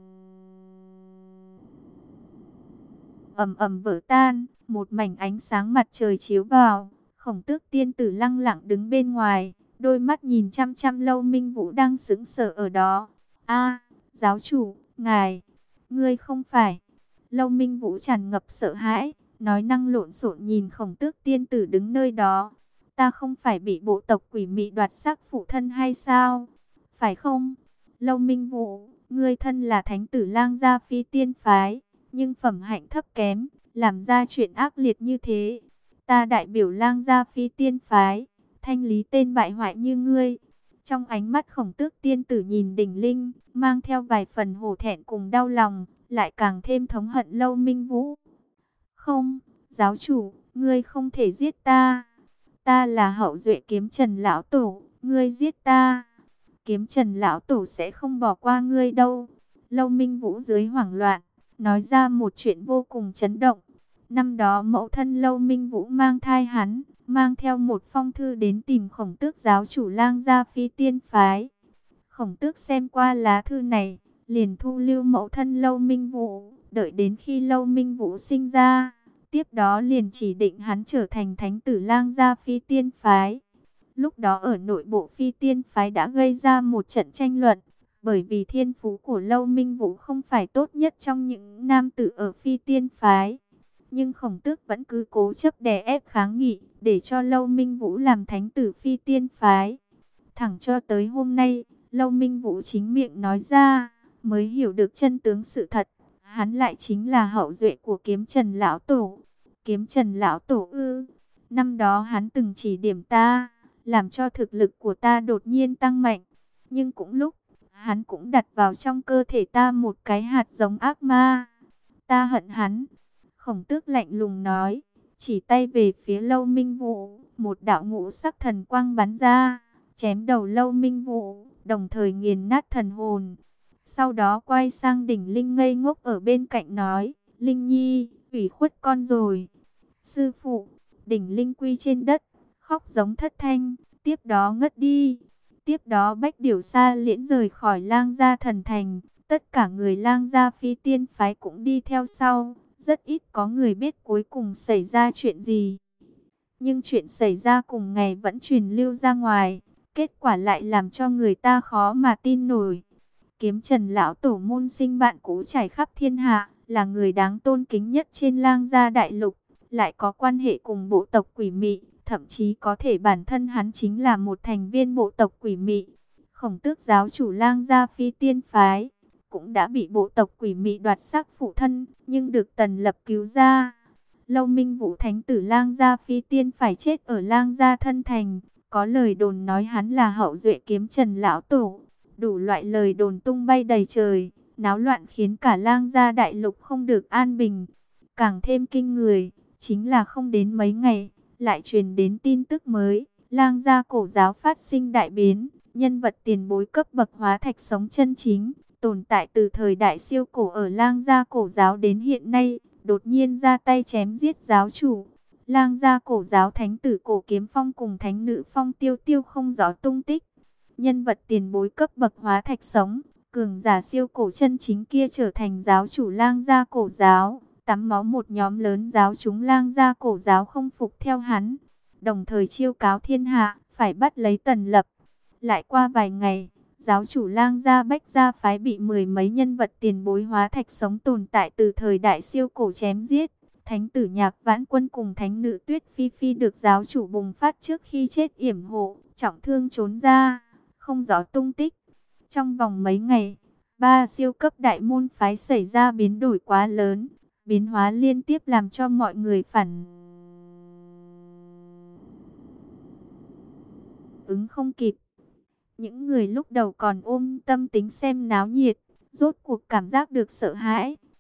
ầm ầm vỡ tan, một mảnh ánh sáng mặt trời chiếu vào, Khổng Tước tiên tử lăng lặng đứng bên ngoài, đôi mắt nhìn chăm chăm Lâu Minh Vũ đang sững sờ ở đó. A, giáo chủ, ngài, ngươi không phải. Lâu Minh Vũ tràn ngập sợ hãi, nói năng lộn xộn nhìn Khổng Tước tiên tử đứng nơi đó. Ta không phải bị bộ tộc quỷ mị đoạt xác phụ thân hay sao? Phải không? Lâu Minh Vũ, ngươi thân là thánh tử Lang Gia Phi tiên phái, nhưng phẩm hạnh thấp kém, làm ra chuyện ác liệt như thế. Ta đại biểu Lang Gia Phi tiên phái, thanh lý tên bại hoại như ngươi. Trong ánh mắt Khổng Tước tiên tử nhìn đỉnh Linh, mang theo vài phần hổ thẹn cùng đau lòng, lại càng thêm thống hận Lâu Minh Vũ. Không, giáo chủ, ngươi không thể giết ta. Ta là hậu duệ Kiếm Trần lão tổ, ngươi giết ta, Kiếm Trần lão tổ sẽ không bỏ qua ngươi đâu. Lâu Minh Vũ dưới hoảng loạn, nói ra một chuyện vô cùng chấn động. Năm đó mẫu thân Lâu Minh Vũ mang thai hắn, mang theo một phong thư đến tìm Khổng Tước giáo chủ Lang Gia Phi tiên phái. Khổng Tước xem qua lá thư này, liền thu lưu mẫu thân Lâu Minh Vũ, đợi đến khi Lâu Minh Vũ sinh ra, tiếp đó liền chỉ định hắn trở thành thánh tử Lang Gia Phi tiên phái. Lúc đó ở nội bộ Phi tiên phái đã gây ra một trận tranh luận, bởi vì thiên phú của Lâu Minh Vũ không phải tốt nhất trong những nam tử ở Phi tiên phái. Nhưng Khổng Tước vẫn cứ cố chấp đè ép kháng nghị, để cho Lâu Minh Vũ làm thánh tử Phi tiên phái. Thẳng cho tới hôm nay, Lâu Minh Vũ chính miệng nói ra, mới hiểu được chân tướng sự thật. Hắn lại chính là hậu duệ của Kiếm Trần lão tổ. Kiếm Trần lão tổ ư? Năm đó hắn từng chỉ điểm ta, làm cho thực lực của ta đột nhiên tăng mạnh. Nhưng cũng lúc, hắn cũng đặt vào trong cơ thể ta một cái hạt giống ác ma. Ta hận hắn. Khổng Tước lạnh lùng nói, chỉ tay về phía Lâu Minh Vũ, một đạo ngũ sắc thần quang bắn ra, chém đầu Lâu Minh Vũ, đồng thời nghiền nát thần hồn. Sau đó quay sang đỉnh Linh ngây ngốc ở bên cạnh nói, Linh Nhi, ủy khuất con rồi. Sư phụ, đỉnh Linh quy trên đất, khóc giống thất thanh, tiếp đó ngất đi. Tiếp đó Bách Điểu Sa liễn rời khỏi Lang Gia thần thành, tất cả người Lang Gia Phi tiên phái cũng đi theo sau. Rất ít có người biết cuối cùng xảy ra chuyện gì. Nhưng chuyện xảy ra cùng ngày vẫn truyền lưu ra ngoài, kết quả lại làm cho người ta khó mà tin nổi. Kiếm Trần lão tổ môn sinh bạn cũ trải khắp thiên hạ, là người đáng tôn kính nhất trên Lang Gia đại lục, lại có quan hệ cùng bộ tộc quỷ mị, thậm chí có thể bản thân hắn chính là một thành viên bộ tộc quỷ mị. Khổng Tước giáo chủ Lang Gia Phi tiên phái cũng đã bị bộ tộc quỷ mị đoạt xác phụ thân, nhưng được Tần Lập cứu ra. Lâu Minh Vũ thánh tử Lang Gia Phi tiên phải chết ở Lang Gia thân thành, có lời đồn nói hắn là hậu duệ Kiếm Trần lão tổ. Đủ loại lời đồn tung bay đầy trời, náo loạn khiến cả Lang Gia đại lục không được an bình. Càng thêm kinh người, chính là không đến mấy ngày, lại truyền đến tin tức mới, Lang Gia cổ giáo phát sinh đại biến, nhân vật tiền bối cấp bậc hóa thạch sống chân chính, tồn tại từ thời đại siêu cổ ở Lang Gia cổ giáo đến hiện nay, đột nhiên ra tay chém giết giáo chủ. Lang Gia cổ giáo thánh tử Cổ Kiếm Phong cùng thánh nữ Phong Tiêu Tiêu không rõ tung tích. Nhân vật tiền bối cấp bậc hóa thạch sống, cường giả siêu cổ chân chính kia trở thành giáo chủ Lang Gia cổ giáo, tắm máu một nhóm lớn giáo chúng Lang Gia cổ giáo không phục theo hắn, đồng thời chiêu cáo thiên hạ, phải bắt lấy Tần Lập. Lại qua vài ngày, giáo chủ Lang Gia Bách Gia phái bị mười mấy nhân vật tiền bối hóa thạch sống tồn tại từ thời đại siêu cổ chém giết. Thánh tử Nhạc Vãn Quân cùng thánh nữ Tuyết Phi Phi được giáo chủ bùng phát trước khi chết yểm hộ, trọng thương trốn ra, không rõ tung tích. Trong vòng mấy ngày, ba siêu cấp đại môn phái xảy ra biến đổi quá lớn, biến hóa liên tiếp làm cho mọi người phản ứng không kịp. Những người lúc đầu còn ôm tâm tính xem náo nhiệt, rốt cuộc cảm giác được sợ hãi.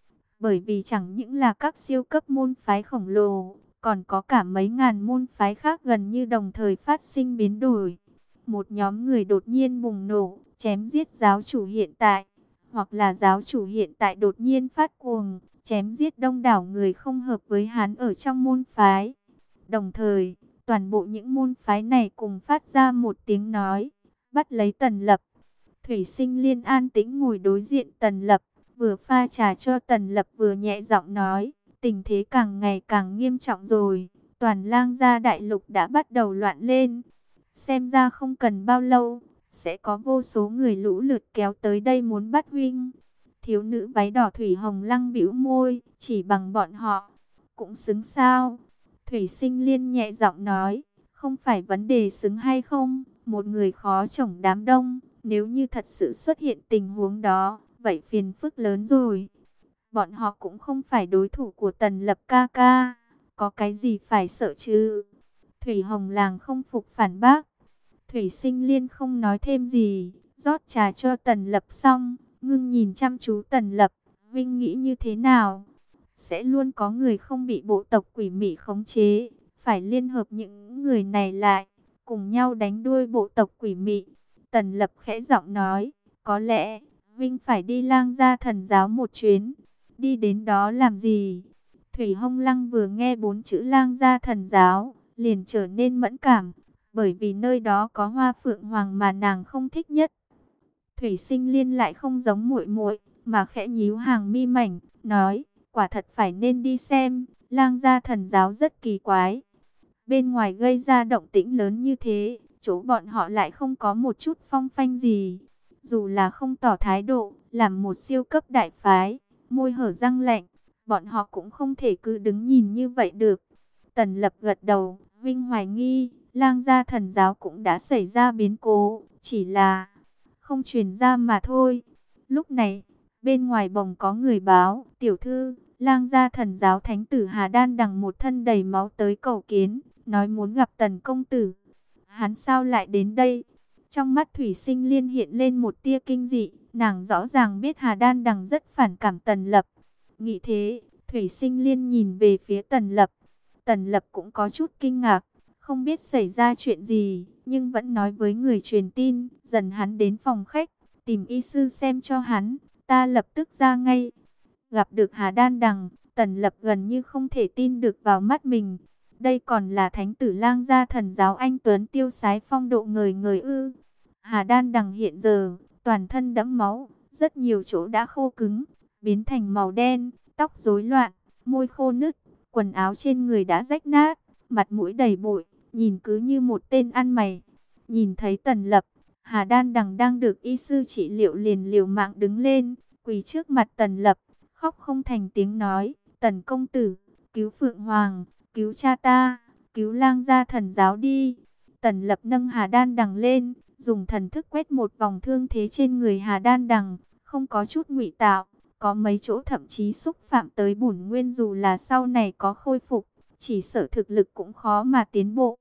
Bởi vì chẳng những là các siêu cấp môn phái khổng lồ, còn có cả mấy ngàn môn phái khác gần như đồng thời phát sinh biến đổi. Một nhóm người đột nhiên bùng nổ, chém giết giáo chủ hiện tại, hoặc là giáo chủ hiện tại đột nhiên phát cuồng, chém giết đông đảo người không hợp với hắn ở trong môn phái. Đồng thời, toàn bộ những môn phái này cùng phát ra một tiếng nói, bắt lấy Tần Lập. Thủy Sinh Liên an tĩnh ngồi đối diện Tần Lập, vừa pha trà cho Tần Lập vừa nhẹ giọng nói, tình thế càng ngày càng nghiêm trọng rồi, toàn Lang Gia đại lục đã bắt đầu loạn lên. Xem ra không cần bao lâu, sẽ có vô số người lũ lượt kéo tới đây muốn bắt huynh. Thiếu nữ váy đỏ Thủy Hồng Lăng bĩu môi, chỉ bằng bọn họ, cũng xứng sao? Thủy Sinh Liên nhẹ giọng nói, không phải vấn đề xứng hay không, một người khó chổng đám đông, nếu như thật sự xuất hiện tình huống đó, vậy phiền phức lớn rồi. Bọn họ cũng không phải đối thủ của Tần Lập ca ca, có cái gì phải sợ chứ? Thủy Hồng Làng không phục phản bác. Thủy Sinh Liên không nói thêm gì, rót trà cho Tần Lập xong, ngưng nhìn chăm chú Tần Lập, Vinh nghĩ như thế nào? Sẽ luôn có người không bị bộ tộc quỷ mị khống chế, phải liên hợp những người này lại, cùng nhau đánh đuôi bộ tộc quỷ mị. Tần Lập khẽ giọng nói, có lẽ Vinh phải đi Lang Gia thần giáo một chuyến. Đi đến đó làm gì? Thủy Hồng Lăng vừa nghe bốn chữ Lang Gia thần giáo, liền trở nên mẫn cảm, bởi vì nơi đó có Hoa Phượng Hoàng mà nàng không thích nhất. Thủy Sinh Liên lại không giống muội muội, mà khẽ nhíu hàng mi mảnh, nói, quả thật phải nên đi xem, Lang Gia thần giáo rất kỳ quái. Bên ngoài gây ra động tĩnh lớn như thế, chỗ bọn họ lại không có một chút phong phanh gì. Dù là không tỏ thái độ, làm một siêu cấp đại phái, môi hở răng lạnh, bọn họ cũng không thể cứ đứng nhìn như vậy được. Tần Lập gật đầu, Vinh hoài nghi, Lang Gia thần giáo cũng đã xảy ra biến cố, chỉ là không truyền ra mà thôi. Lúc này, bên ngoài bồng có người báo, tiểu thư, Lang Gia thần giáo thánh tử Hà Đan đằng một thân đầy máu tới cầu kiến, nói muốn gặp Tần công tử. Hắn sao lại đến đây? Trong mắt Thủy Sinh Liên hiện lên một tia kinh dị, nàng rõ ràng biết Hà Đan đằng rất phản cảm Tần Lập. Nghĩ thế, Thủy Sinh Liên nhìn về phía Tần Lập. Tần Lập cũng có chút kinh ngạc, không biết xảy ra chuyện gì, nhưng vẫn nói với người truyền tin, dần hắn đến phòng khách, tìm y sư xem cho hắn, ta lập tức ra ngay. Gặp được Hà Đan đằng, Tần Lập gần như không thể tin được vào mắt mình. Đây còn là thánh tử Lang Gia thần giáo anh tuấn tiêu sái phong độ ngời ngời ư? Hà Đan đằng hiện giờ, toàn thân đẫm máu, rất nhiều chỗ đã khô cứng, biến thành màu đen, tóc rối loạn, môi khô nứt, quần áo trên người đã rách nát, mặt mũi đầy bụi, nhìn cứ như một tên ăn mày. Nhìn thấy Tần Lập, Hà Đan đằng đang được y sư trị liệu liền liều mạng đứng lên, quỳ trước mặt Tần Lập, khóc không thành tiếng nói, Tần công tử, cứu Phượng Hoàng, cứu cha ta, cứu Lang Gia thần giáo đi. Tần Lập nâng Hà Đan đằng lên, dùng thần thức quét một vòng thương thế trên người Hà Đan đằng, không có chút ngụy tạo, có mấy chỗ thậm chí xúc phạm tới bổn nguyên, dù là sau này có khôi phục, chỉ sợ thực lực cũng khó mà tiến bộ.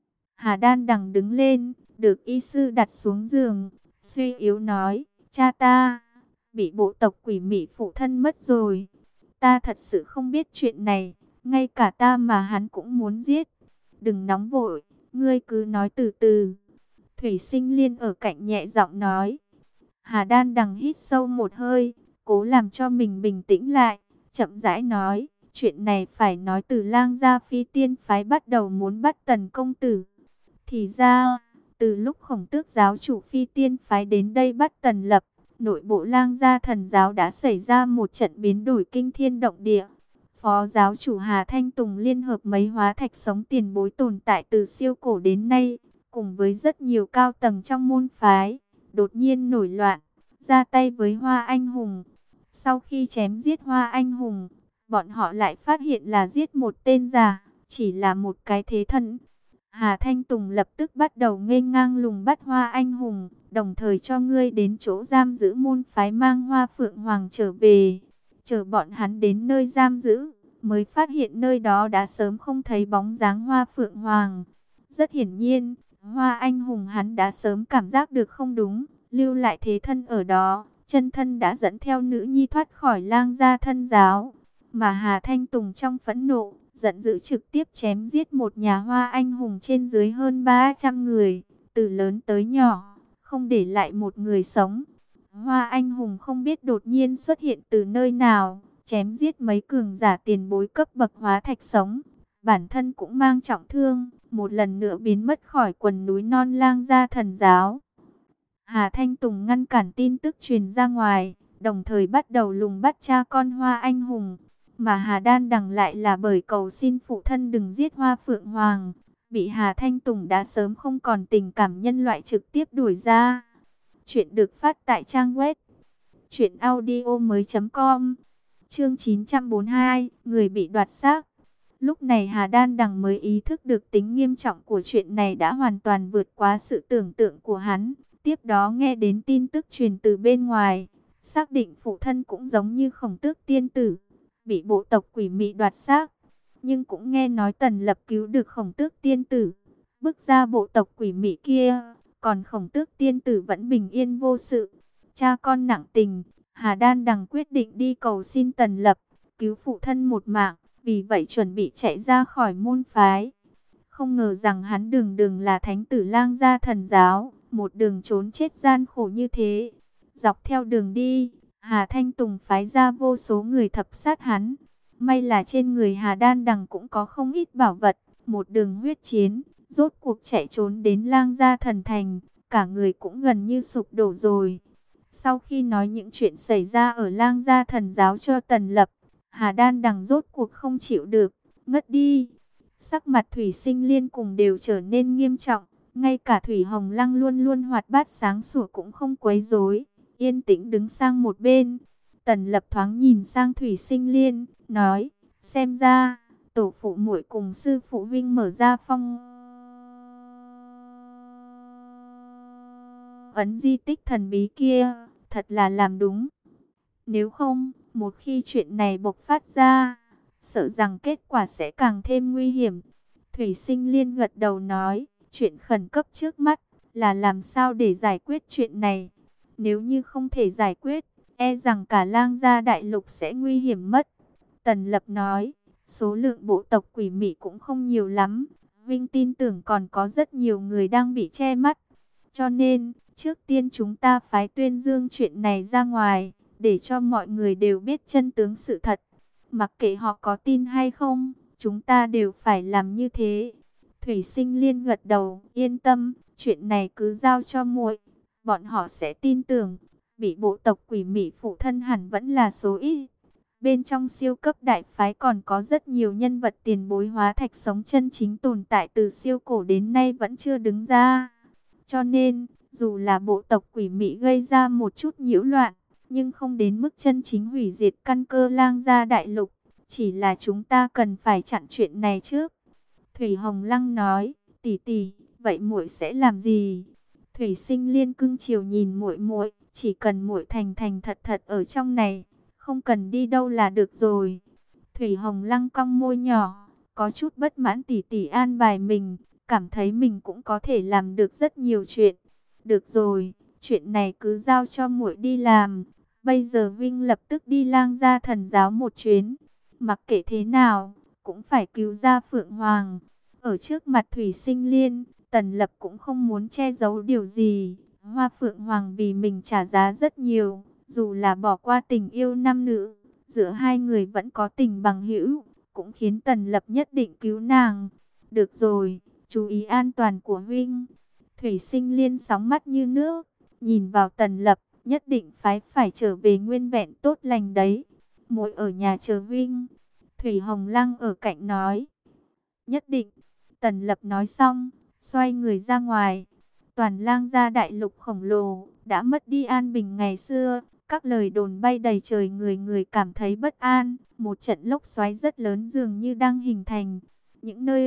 Hà Đan đằng đứng lên, được y sư đặt xuống giường, suy yếu nói, cha ta bị bộ tộc quỷ mị phụ thân mất rồi. Ta thật sự không biết chuyện này, ngay cả ta mà hắn cũng muốn giết. Đừng nóng vội, ngươi cứ nói từ từ. Thủy Sinh Liên ở cạnh nhẹ giọng nói. Hà Đan đằng hít sâu một hơi, cố làm cho mình bình tĩnh lại, chậm rãi nói, chuyện này phải nói từ Lang Gia Phi Tiên phái bắt đầu muốn bắt Tần công tử. Thì ra, từ lúc Khổng Tước giáo chủ Phi Tiên phái đến đây bắt Tần Lập, nội bộ Lang Gia thần giáo đã xảy ra một trận biến đổi kinh thiên động địa. Phó giáo chủ Hà Thanh Tùng liên hợp mấy hóa thạch sống tiền bối tồn tại từ siêu cổ đến nay, cùng với rất nhiều cao tầng trong môn phái, đột nhiên nổi loạn, ra tay với Hoa Anh Hùng. Sau khi chém giết Hoa Anh Hùng, bọn họ lại phát hiện là giết một tên già, chỉ là một cái thế thân. Hà Thanh Tùng lập tức bắt đầu nghênh ngang lùng bắt Hoa Anh Hùng, đồng thời cho ngươi đến chỗ giam giữ môn phái mang Hoa Phượng Hoàng trở về. Chờ bọn hắn đến nơi giam giữ, mới phát hiện nơi đó đã sớm không thấy bóng dáng Hoa Phượng Hoàng. Rất hiển nhiên, Hoa Anh Hùng hắn đã sớm cảm giác được không đúng, lưu lại thế thân ở đó, chân thân đã dẫn theo nữ nhi thoát khỏi Lang Gia thân giáo, Mà Hà Thanh Tùng trong phẫn nộ, giận dữ trực tiếp chém giết một nhà Hoa anh hùng trên dưới hơn ba trăm người, từ lớn tới nhỏ, không để lại một người sống. Hoa anh hùng không biết đột nhiên xuất hiện từ nơi nào, chém giết mấy cường giả tiền bối cấp bậc hóa thạch sống. Bản thân cũng mang trọng thương, một lần nữa biến mất khỏi quần núi non Lang Gia Thần Giáo. Hà Thanh Tùng ngăn cản tin tức truyền ra ngoài, đồng thời bắt đầu lùng bắt cha con Hoa anh hùng. Mà Hà Đan Đằng lại là bởi cầu xin phụ thân đừng giết Hoa Phượng Hoàng, bị Hà Thanh Tùng đã sớm không còn tình cảm nhân loại trực tiếp đuổi ra. Chuyện được phát tại trang web truyện audio mới chấm com. Chương chín trăm bốn mươi hai, người bị đoạt xác. Lúc này Hà Đan Đằng mới ý thức được tính nghiêm trọng của chuyện này đã hoàn toàn vượt quá sự tưởng tượng của hắn. Tiếp đó nghe đến tin tức truyền từ bên ngoài, xác định phụ thân cũng giống như Khổng Tước tiên tử, bị bộ tộc quỷ mị đoạt xác. Nhưng cũng nghe nói Tần Lập cứu được Khổng Tước tiên tử, bước ra bộ tộc quỷ mị kia, còn Khổng Tước tiên tử vẫn bình yên vô sự. Cha con nặng tình, Hà Đan Đằng quyết định đi cầu xin Tần Lập, cứu phụ thân một mạng, vì vậy chuẩn bị chạy ra khỏi môn phái. Không ngờ rằng hắn đường đường là thánh tử Lang Gia Thần Giáo, một đường trốn chết gian khổ như thế. Dọc theo đường đi, Hà Thanh Tùng phái ra vô số người thập sát hắn. May là trên người Hà Đan Đằng cũng có không ít bảo vật, một đường huyết chiến, rốt cuộc chạy trốn đến Lang Gia Thần Thành, cả người cũng gần như sụp đổ rồi. Sau khi nói những chuyện xảy ra ở Lang Gia Thần Giáo cho Tần Lập, Hà Đan Đằng rốt cuộc không chịu được, ngất đi. Sắc mặt Thủy Sinh Liên cùng đều trở nên nghiêm trọng, ngay cả Thủy Hồng Lăng luôn luôn hoạt bát sáng sủa cũng không quấy rối, yên tĩnh đứng sang một bên. Tần Lập thoáng nhìn sang Thủy Sinh Liên, nói: xem ra tổ phụ muội cùng sư phụ huynh mở ra phong ấn di tích thần bí kia, thật là làm đúng. Nếu không, một khi chuyện này bộc phát ra, sợ rằng kết quả sẽ càng thêm nguy hiểm. Thủy Sinh Liên gật đầu nói: chuyện khẩn cấp trước mắt là làm sao để giải quyết chuyện này. Nếu như không thể giải quyết, e rằng cả Lang Gia đại lục sẽ nguy hiểm mất. Tần Lập nói: số lượng bộ tộc quỷ mị cũng không nhiều lắm, Vinh tin tưởng còn có rất nhiều người đang bị che mắt. Cho nên, trước tiên chúng ta phái tuyên dương chuyện này ra ngoài, để cho mọi người đều biết chân tướng sự thật. Mặc kệ họ có tin hay không, chúng ta đều phải làm như thế. Thủy Sinh Liên gật đầu, yên tâm, chuyện này cứ giao cho muội, bọn họ sẽ tin tưởng. Bị bộ tộc quỷ mị phụ thân hẳn vẫn là số ít. Bên trong siêu cấp đại phái còn có rất nhiều nhân vật tiền bối hóa thạch sống chân chính tồn tại từ siêu cổ đến nay vẫn chưa đứng ra. Cho nên, dù là bộ tộc quỷ mị gây ra một chút nhiễu loạn, nhưng không đến mức chân chính hủy diệt căn cơ Lang Gia đại lục. Chỉ là chúng ta cần phải chặn chuyện này trước. Thủy Hồng Lăng nói: tỷ tỷ, vậy muội sẽ làm gì? Thủy Sinh Liên cưng chiều nhìn muội muội, chỉ cần muội thành thành thật thật ở trong này, không cần đi đâu là được rồi. Thủy Hồng Lăng cong môi nhỏ, có chút bất mãn tỷ tỷ an bài mình, cảm thấy mình cũng có thể làm được rất nhiều chuyện. Được rồi, chuyện này cứ giao cho muội đi làm. Bây giờ Vinh lập tức đi Lang Gia Thần Giáo một chuyến. Mặc kệ thế nào, cũng phải cứu ra Phượng Hoàng. Ở trước mặt Thủy Sinh Liên, Tần Lập cũng không muốn che giấu điều gì. Hoa Phượng Hoàng vì mình trả giá rất nhiều, dù là bỏ qua tình yêu nam nữ, giữa hai người vẫn có tình bằng hữu, cũng khiến Tần Lập nhất định cứu nàng. Được rồi, chú ý an toàn của huynh. Thủy Sinh Liên sóng mắt như nước, nhìn vào Tần Lập, nhất định phái phải trở về nguyên vẹn tốt lành đấy. Muội ở nhà chờ huynh. Thủy Hồng Lăng ở cạnh nói: nhất định. Tần Lập nói xong, xoay người ra ngoài. Toàn Lang Gia đại lục khổng lồ đã mất đi an bình ngày xưa, các lời đồn bay đầy trời, người người cảm thấy bất an. Một trận lốc xoáy rất lớn dường như đang hình thành. Những nơi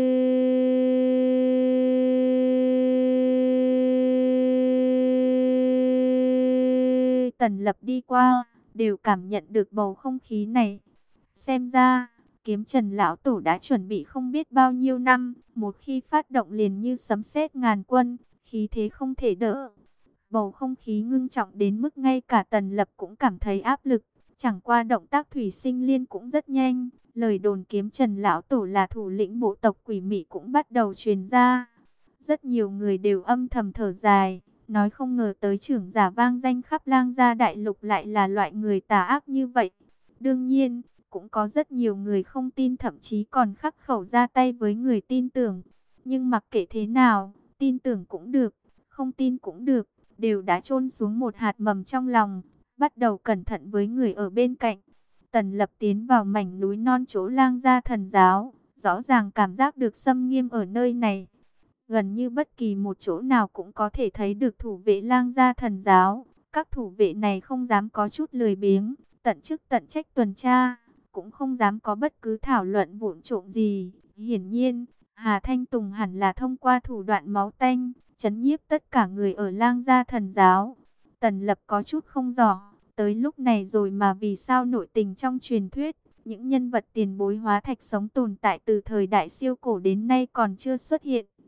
Tần Lập đi qua đều cảm nhận được bầu không khí này. Xem ra Kiếm Trần lão tổ đã chuẩn bị không biết bao nhiêu năm, một khi phát động liền như sấm sét ngàn quân, khí thế không thể đỡ. Bầu không khí ngưng trọng đến mức ngay cả Tần Lập cũng cảm thấy áp lực. Chẳng qua động tác Thủy Sinh Liên cũng rất nhanh, lời đồn kiếm Trần lão tổ là thủ lĩnh bộ tộc quỷ mị cũng bắt đầu truyền ra. Rất nhiều người đều âm thầm thở dài, nói không ngờ tới trưởng giả vang danh khắp Lang Gia đại lục lại là loại người tà ác như vậy. Đương nhiên, cũng có rất nhiều người không tin, thậm chí còn khắc khẩu ra tay với người tin tưởng. Nhưng mặc kệ thế nào, tin tưởng cũng được, không tin cũng được, đều đã chôn xuống một hạt mầm trong lòng, bắt đầu cẩn thận với người ở bên cạnh. Tần Lập tiến vào mảnh núi non chỗ Lang Gia thần giáo, rõ ràng cảm giác được xâm nghiêm ở nơi này. Gần như bất kỳ một chỗ nào cũng có thể thấy được thủ vệ Lang Gia thần giáo. Các thủ vệ này không dám có chút lười biếng, tận chức tận trách tuần tra, cũng không dám có bất cứ thảo luận vụn trộm gì. Hiển nhiên, Hà Thanh Tùng hẳn là thông qua thủ đoạn máu tanh, trấn nhiếp tất cả người ở Lang Gia thần giáo. Tần Lập có chút không rõ, tới lúc này rồi mà vì sao nội tình trong truyền thuyết, những nhân vật tiền bối hóa thạch sống tồn tại từ thời đại siêu cổ đến nay còn chưa xuất hiện.